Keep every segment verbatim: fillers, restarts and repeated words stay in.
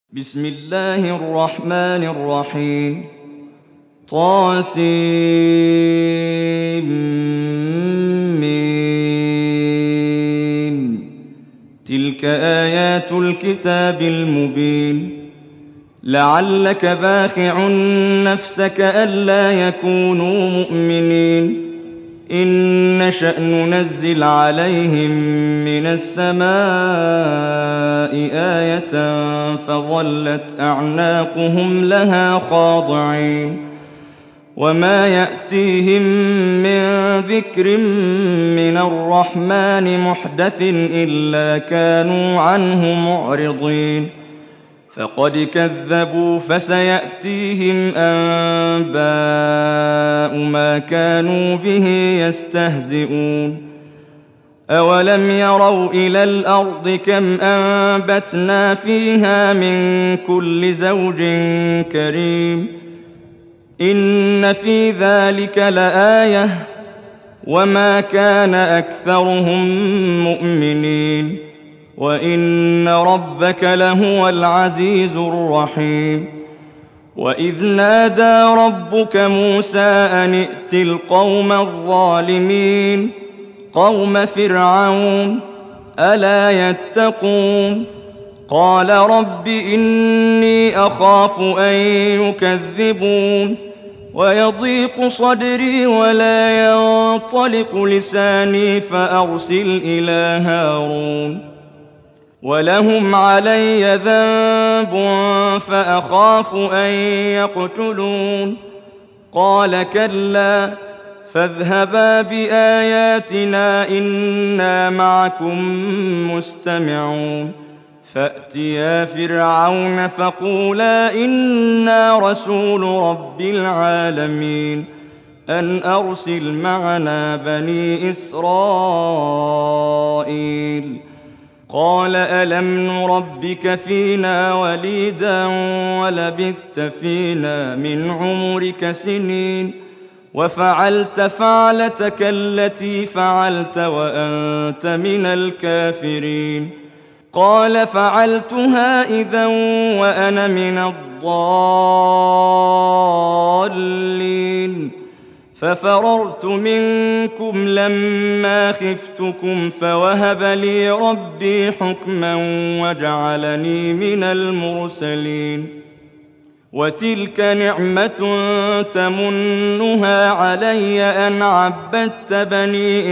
بسم الله الرحمن الرحيم طاسم ميم تلك آيات الكتاب المبين لعلك باخع نفسك ألا يكونوا مؤمنين إن نشأ ننزل عليهم من السماء آية فظلت أعناقهم لها خاضعين وما يأتيهم من ذكر من الرحمن محدث إلا كانوا عنه معرضين فقد كذبوا فسيأتيهم أنباء ما كانوا به يستهزئون أولم يروا إلى الأرض كم أنبتنا فيها من كل زوج كريم إن في ذلك لآية وما كان أكثرهم مؤمنين وإن ربك لهو العزيز الرحيم وإذ نادى ربك موسى أن ائت القوم الظالمين قوم فرعون ألا يتقون قال رب إني أخاف أن يكذبون ويضيق صدري ولا ينطلق لساني فأرسل إلى هارون ولهم علي ذنب فأخاف أن يقتلون قال كلا فاذهبا بآياتنا إنا معكم مستمعون فأتيا فرعون فقولا إنا رسول رب العالمين أن أرسل معنا بني إسرائيل قال ألم نربك فينا وليدا ولبثت فينا من عمرك سنين وفعلت فعلتك التي فعلت وأنت من الكافرين قال فعلتها إذا وأنا من الضالين ففررت منكم لما خفتكم فوهب لي ربي حكما وجعلني من المرسلين وتلك نعمة تمنها علي أن عبدت بني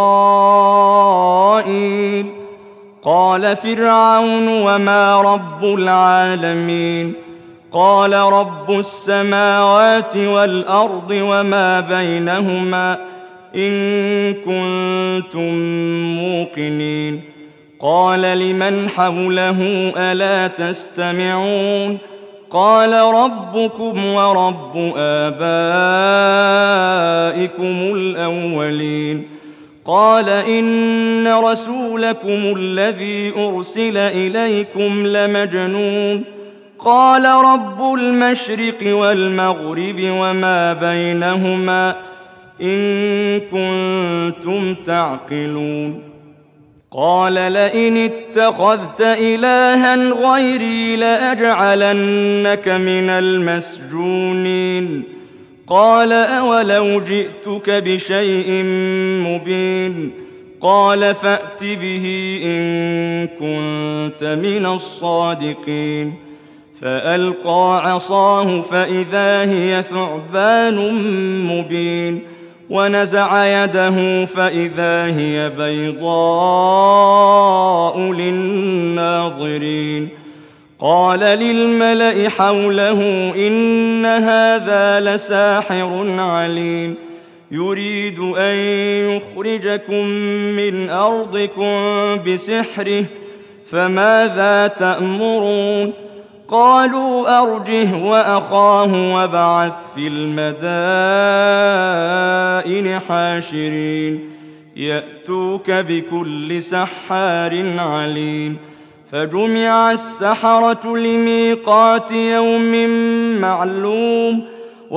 إسرائيل قال فرعون وما رب العالمين قال رب السماوات والأرض وما بينهما إن كنتم موقنين قال لمن حوله ألا تستمعون قال ربكم ورب آبائكم الأولين قال إن رسولكم الذي أرسل إليكم لمجنون قال رب المشرق والمغرب وما بينهما إن كنتم تعقلون قال لئن اتخذت إلها غيري لأجعلنك من المسجونين قال أولو جئتك بشيء مبين قال فأت به إن كنت من الصادقين فألقى عصاه فإذا هي ثعبان مبين ونزع يده فإذا هي بيضاء للناظرين قال للملأ حوله إن هذا لساحر عليم يريد أن يخرجكم من أرضكم بسحره فماذا تأمرون قالوا أرجه وأخاه وابعث في المدائن حاشرين يأتوك بكل سحار عليم فجمع السحرة لميقات يوم معلوم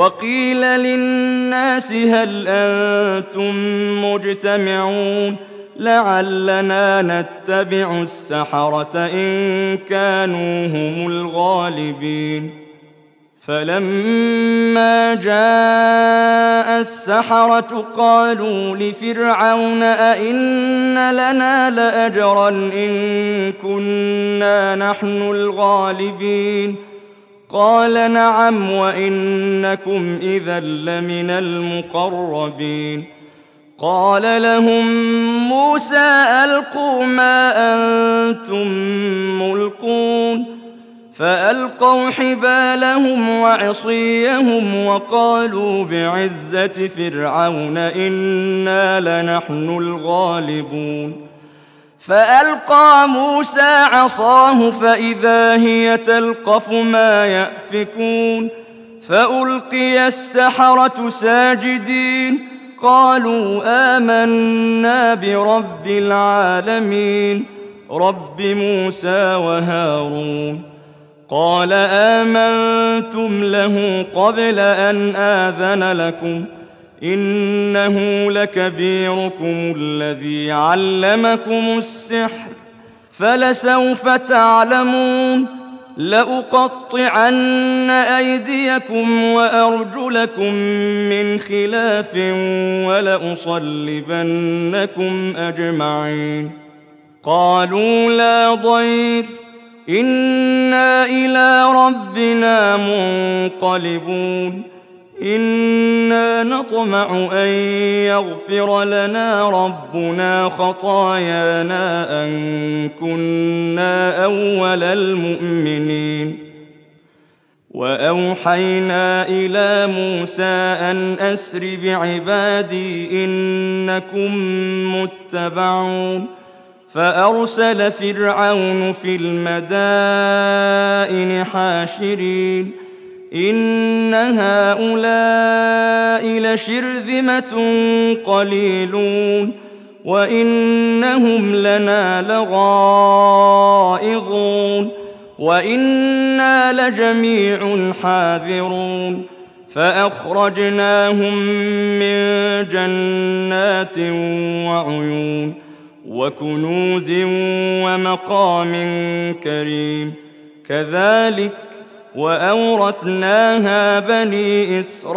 وقيل للناس هل أنتم مجتمعون لعلنا نتبع السحرة إن كانوا هم الغالبين. فلما جاء السحرة قالوا لفرعون أئن لنا لأجرا إن كنا نحن الغالبين قال نعم وإنكم إذا لمن المقربين. قال لهم موسى ألقوا ما أنتم ملقون فألقوا حبالهم وعصيهم وقالوا بعزة فرعون إنا لنحن الغالبون. فألقى موسى عصاه فإذا هي تلقف ما يأفكون فألقي السحرة ساجدين قالوا آمنا برب العالمين رب موسى وهارون. قال آمنتم له قبل أن آذن لكم إنه لكبيركم الذي علمكم السحر فلسوف تعلمون لأقطعن أيديكم وأرجلكم من خلاف ولأصلبنكم أجمعين. قالوا لا ضير إنا إلى ربنا منقلبون إنا نطمع أن يغفر لنا ربنا خطايانا أن كنا أول المؤمنين. وأوحينا إلى موسى أن أسر بعبادي إنكم متبعون فأرسل فرعون في المدائن حاشرين إن هؤلاء لشرذمة قليلون وإنهم لنا لغائظون وإنا لجميع حاذرون. فأخرجناهم من جنات وعيون وكنوز ومقام كريم كذلك وأورثناها بني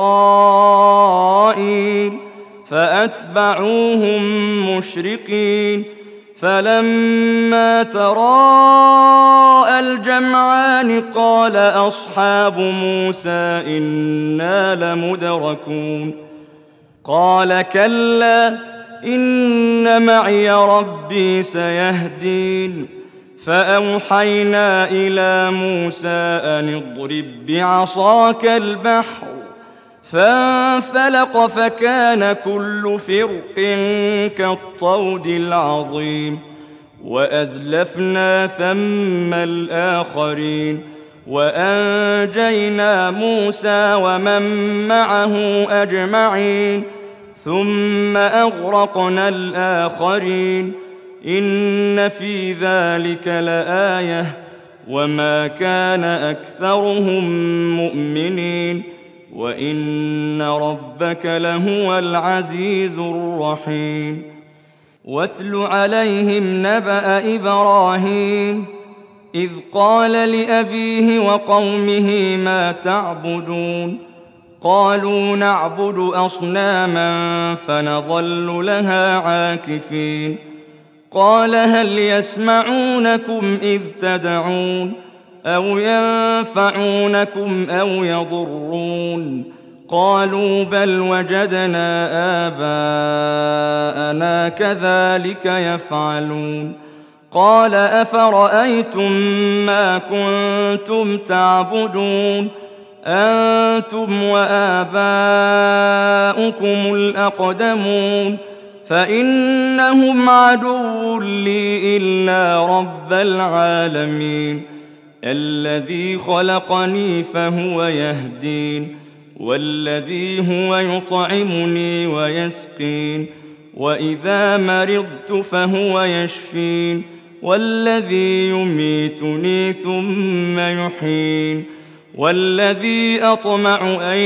إسرائيل فأتبعوهم مشرقين. فلما تراءى الجمعان قال أصحاب موسى إنا لمدركون قال كلا إن معي ربي سيهدين. فأوحينا إلى موسى أن اضرب بعصاك البحر فانفلق فكان كل فرق كالطود العظيم. وأزلفنا ثم الآخرين وأنجينا موسى ومن معه أجمعين ثم أغرقنا الآخرين إن في ذلك لآية وما كان أكثرهم مؤمنين وإن ربك لهو العزيز الرحيم. واتل عليهم نبأ إبراهيم إذ قال لأبيه وقومه ما تعبدون قالوا نعبد أصناما فنظل لها عاكفين. قال هل يسمعونكم إذ تدعون أو ينفعونكم أو يضرون قالوا بل وجدنا آباءنا كذلك يفعلون. قال أفرأيتم ما كنتم تعبدون أنتم وآباؤكم الأقدمون فإنهم عدو لي إلا رب العالمين الذي خلقني فهو يهدين والذي هو يطعمني ويسقين وإذا مرضت فهو يشفين والذي يميتني ثم يحيين والذي أطمع أن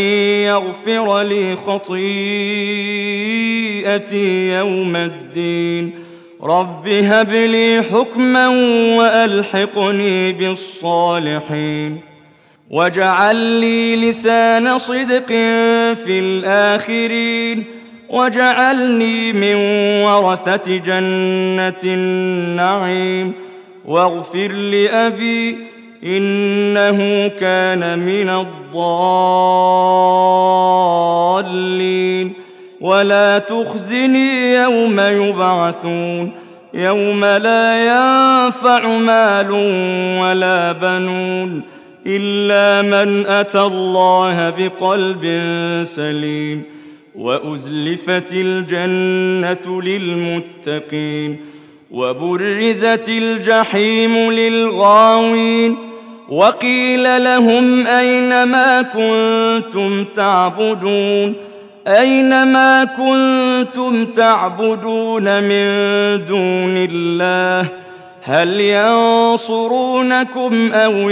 يغفر لي خطيئتي يوم الدين رب هب لي حكما وألحقني بالصالحين واجعل لي لسان صدق في الآخرين واجعلني من ورثة جنة النعيم واغفر لأبي إنه كان من الضالين ولا تخزني يوم يبعثون يوم لا ينفع مال ولا بنون إلا من أتى الله بقلب سليم وأزلفت الجنة للمتقين وبرزت الجحيم للغاوين وقيل لهم أين ما كنتم تعبدون أين ما كنتم تعبدون من دون الله هل ينصرونكم أو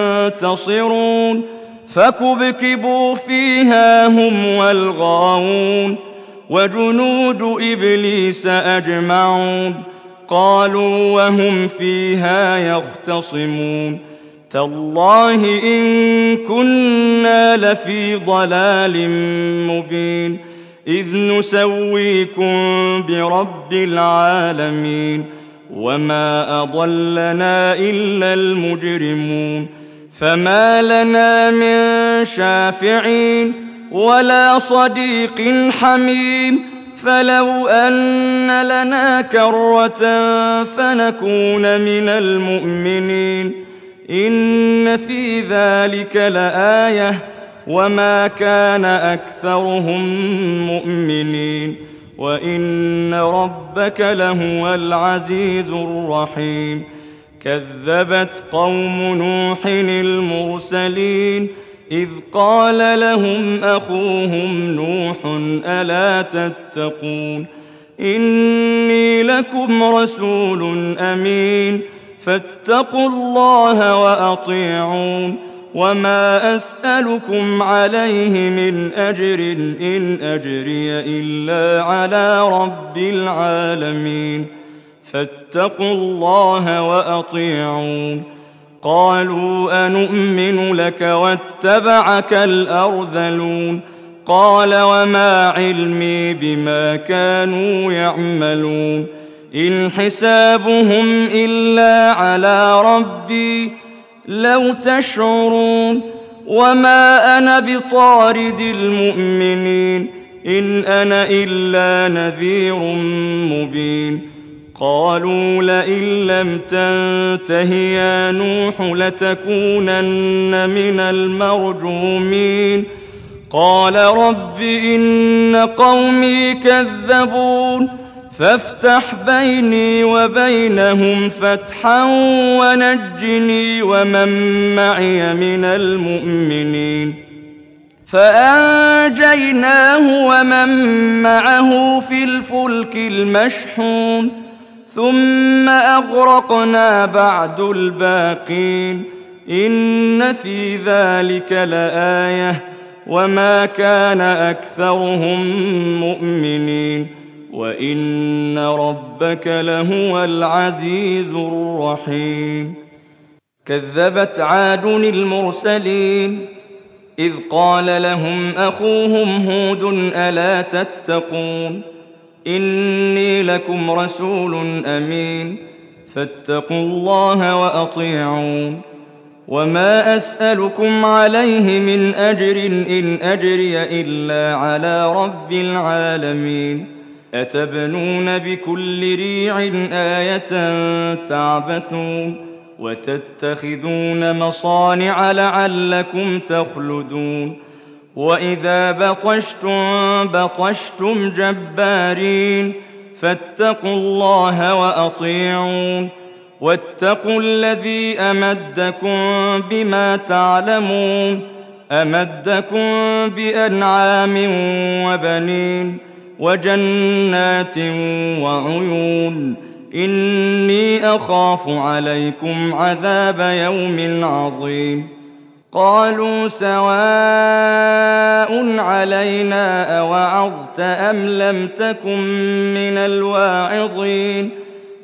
ينتصرون فكبكبوا فيها هم والغاوون وجنود إبليس أجمعون قالوا وهم فيها يختصمون تالله إن كنا لفي ضلال مبين إذ نسويكم برب العالمين وما أضلنا إلا المجرمون فما لنا من شافعين ولا صديق حميم فلو أن لنا كرة فنكون من المؤمنين إن في ذلك لآية وما كان أكثرهم مؤمنين وإن ربك لهو العزيز الرحيم كذبت قوم نوح المرسلين إذ قال لهم أخوهم نوح ألا تتقون إني لكم رسول أمين فاتقوا الله وأطيعون وما أسألكم عليه من أجر إن أجري إلا على رب العالمين فاتقوا الله وأطيعون قالوا أنؤمن لك واتبعك الأرذلون قال وما علمي بما كانوا يعملون إن حسابهم إلا على ربي لو تشعرون وما أنا بطارد المؤمنين إن أنا إلا نذير مبين قالوا لئن لم تنته يا نوح لتكونن من المرجومين قال رب إن قومي كذبون فافتح بيني وبينهم فتحا ونجني ومن معي من المؤمنين فأنجيناه ومن معه في الفلك المشحون ثم أغرقنا بعد الباقين إن في ذلك لآية وما كان أكثرهم مؤمنين وإن ربك لهو العزيز الرحيم كذبت عاد المرسلين إذ قال لهم أخوهم هود ألا تتقون إني لكم رسول أمين فاتقوا الله وأطيعون وما أسألكم عليه من أجر إن أجري إلا على رب العالمين أتبنون بكل ريع آية تعبثون وتتخذون مصانع لعلكم تخلدون وإذا بطشتم بطشتم جبارين فاتقوا الله وأطيعون واتقوا الذي أمدكم بما تعلمون أمدكم بأنعام وبنين وجنات وعيون إني أخاف عليكم عذاب يوم عظيم قالوا سواء علينا أوعظت أم لم تكن من الواعظين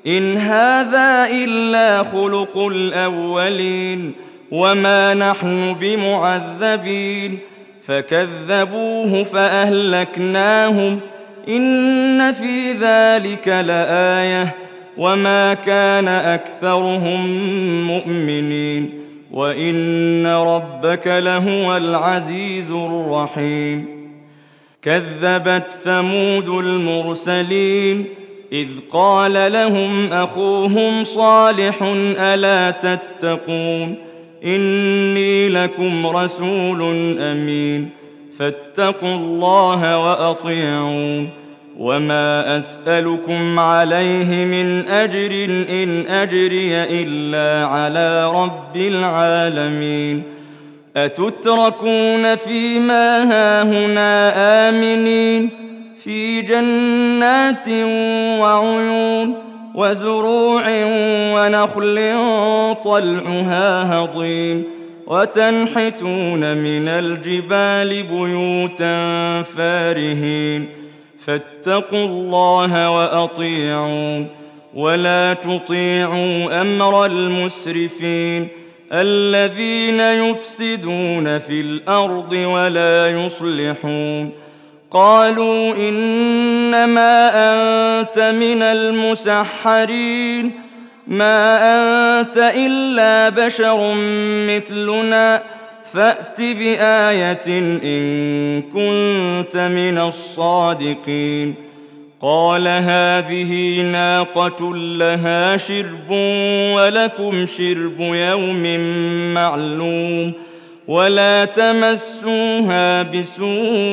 إن هذا إلا خلق الأولين وما نحن بمعذبين فكذبوه فأهلكناهم إن في ذلك لآية وما كان أكثرهم مؤمنين وإن ربك لهو العزيز الرحيم كذبت ثمود المرسلين إذ قال لهم أخوهم صالح ألا تتقون إني لكم رسول أمين فاتقوا الله وأطيعون وما أسألكم عليه من أجر إن أجري إلا على رب العالمين أتتركون فيما هاهنا آمنين في جنات وعيون وزروع ونخل طلعها هضيم وتنحتون من الجبال بيوتا فارهين فاتقوا الله وأطيعون ولا تطيعوا أمر المسرفين الذين يفسدون في الأرض ولا يصلحون قالوا إنما أنت من المسحرين ما أنت إلا بشر مثلنا فأت بآية إن كنت من الصادقين قال هذه ناقة لها شرب ولكم شرب يوم معلوم ولا تمسوها بسوء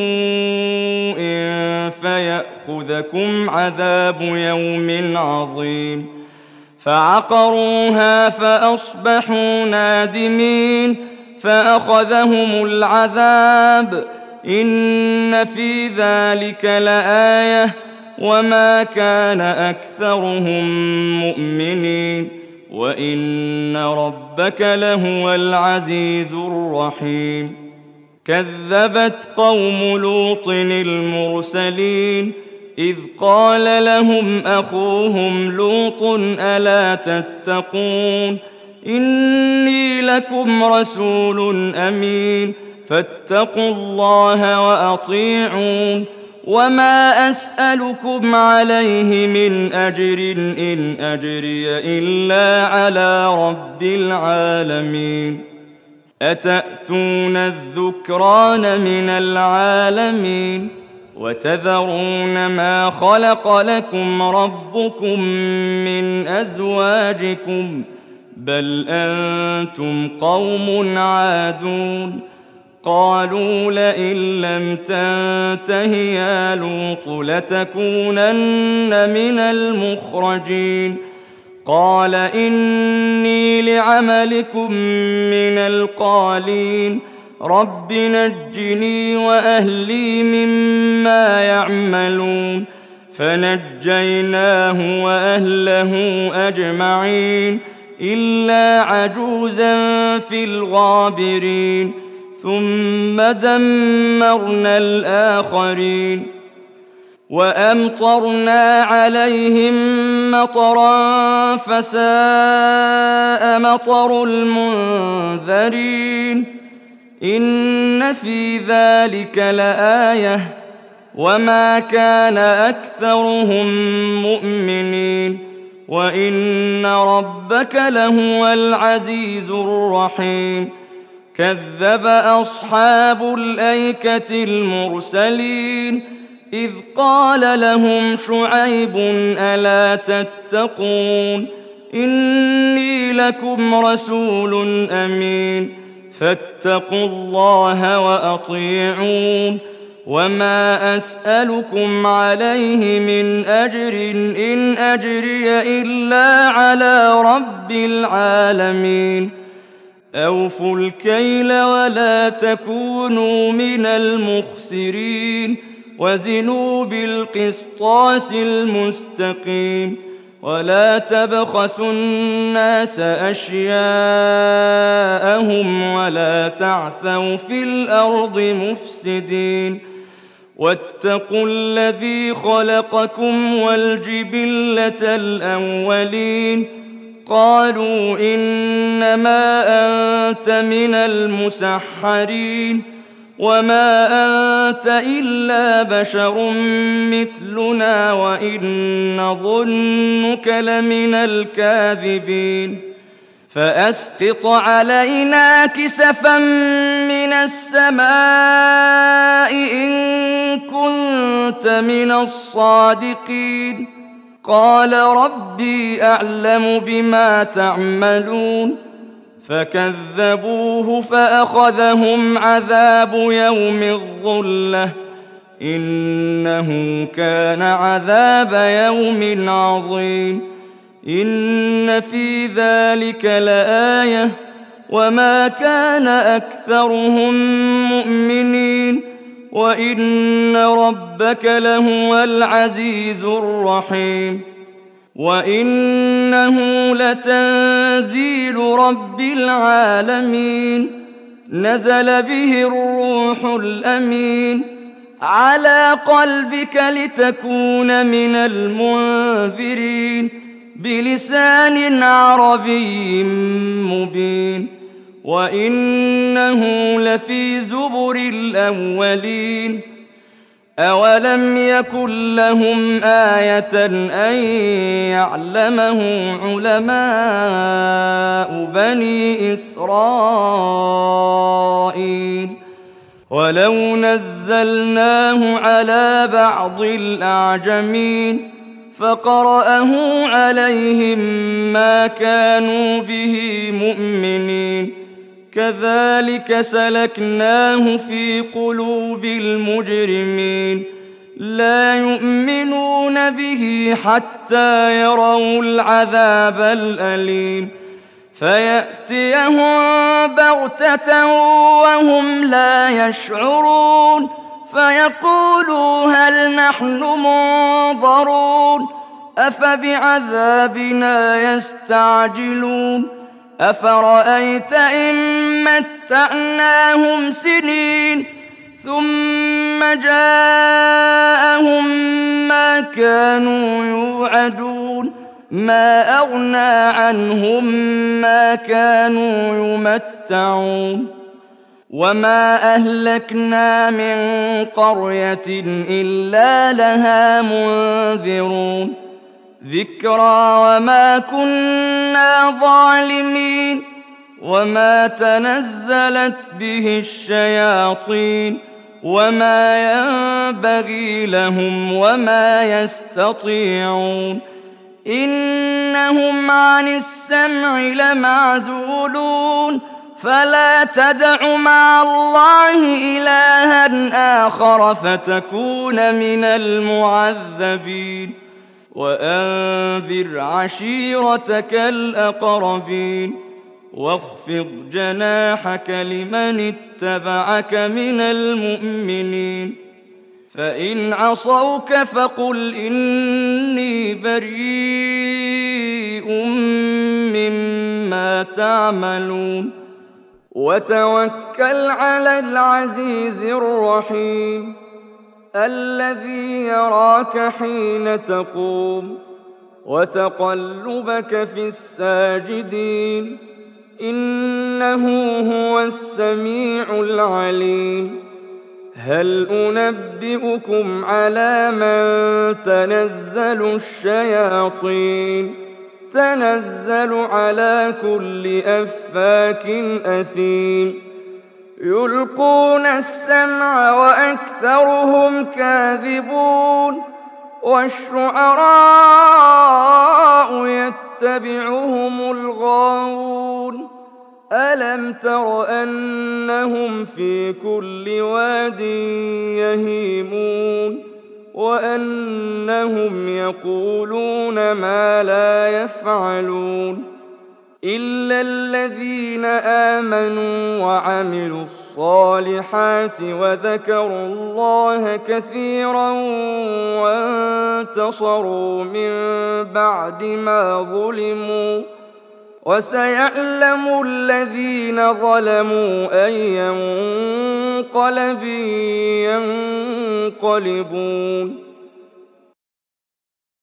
فيأخذكم عذاب يوم عظيم فعقروها فأصبحوا نادمين فأخذهم العذاب إن في ذلك لآية وما كان أكثرهم مؤمنين وإن ربك لهو العزيز الرحيم كذبت قوم لوط المرسلين إذ قال لهم أخوهم لوط ألا تتقون إني لكم رسول أمين فاتقوا الله وأطيعون وما أسألكم عليه من أجر إن أجري إلا على رب العالمين أتأتون الذكران من العالمين وتذرون ما خلق لكم ربكم من أزواجكم بل أنتم قوم عادون قالوا لئن لم تنته يا لوط لتكونن من المخرجين قال إني لعملكم من القالين رب نجني وأهلي مما يعملون فنجيناه وأهله أجمعين إلا عجوزا في الغابرين ثم دمرنا الآخرين وأمطرنا عليهم مطرا فساء مطر المنذرين إن في ذلك لآية وما كان أكثرهم مؤمنين وإن ربك لهو العزيز الرحيم كذب أصحاب الأيكة المرسلين إذ قال لهم شعيب ألا تتقون إني لكم رسول أمين فاتقوا الله وأطيعون وما أسألكم عليه من أجر إن أجري إلا على رب العالمين أوفوا الكيل ولا تكونوا من المخسرين وزنوا بالقسطاس المستقيم ولا تبخسوا الناس أشياءهم ولا تعثوا في الأرض مفسدين واتقوا الذي خلقكم والجبلة الأولين قالوا إنما أنت من المسحرين وما أنت إلا بشر مثلنا وإن نظنك لمن الكاذبين فأسقط علينا كسفا من السماء إن كنت من الصادقين قال ربي أعلم بما تعملون فكذبوه فأخذهم عذاب يوم الظلة إنه كان عذاب يوم عظيم إن في ذلك لآية وما كان أكثرهم مؤمنين وإن ربك لهو العزيز الرحيم وإنه لتنزيل رب العالمين نزل به الروح الأمين على قلبك لتكون من المنذرين بلسان عربي مبين وإنه لفي زبر الأولين أولم يكن لهم آية أن يعلمه علماء بني إسرائيل ولو نزلناه على بعض الأعجمين فقرأه عليهم ما كانوا به مؤمنين كذلك سلكناه في قلوب المجرمين لا يؤمنون به حتى يروا العذاب الأليم فيأتيهم بغتة وهم لا يشعرون فيقولوا هل نحن منظرون أفبعذابنا يستعجلون أفرأيت إن متعناهم سنين ثم جاءهم ما كانوا يوعدون ما أغنى عنهم ما كانوا يمتعون وما أهلكنا من قرية إلا لها منذرون ذكرى وما كنا ظالمين وما تنزلت به الشياطين وما ينبغي لهم وما يستطيعون إنهم عن السمع لمعزولون فلا تدع مع الله إلها آخر فتكون من المعذبين وأنذر عشيرتك الأقربين واخفض جناحك لمن اتبعك من المؤمنين فإن عصوك فقل إني بريء مما تعملون وتوكل على العزيز الرحيم الذي يراك حين تقوم وتقلبك في الساجدين إنه هو السميع العليم هل أنبئكم على من تنزل الشياطين تنزل على كل أفاك أثيم يلقون السمع وأكثرهم كاذبون والشعراء يتبعهم الغاوون ألم تر أنهم في كل واد يهيمون وأنهم يقولون ما لا يفعلون إلا الذين آمنوا وعملوا الصالحات وذكروا الله كثيرا وانتصروا من بعد ما ظلموا وسيعلم الذين ظلموا أي منقلب ينقلبون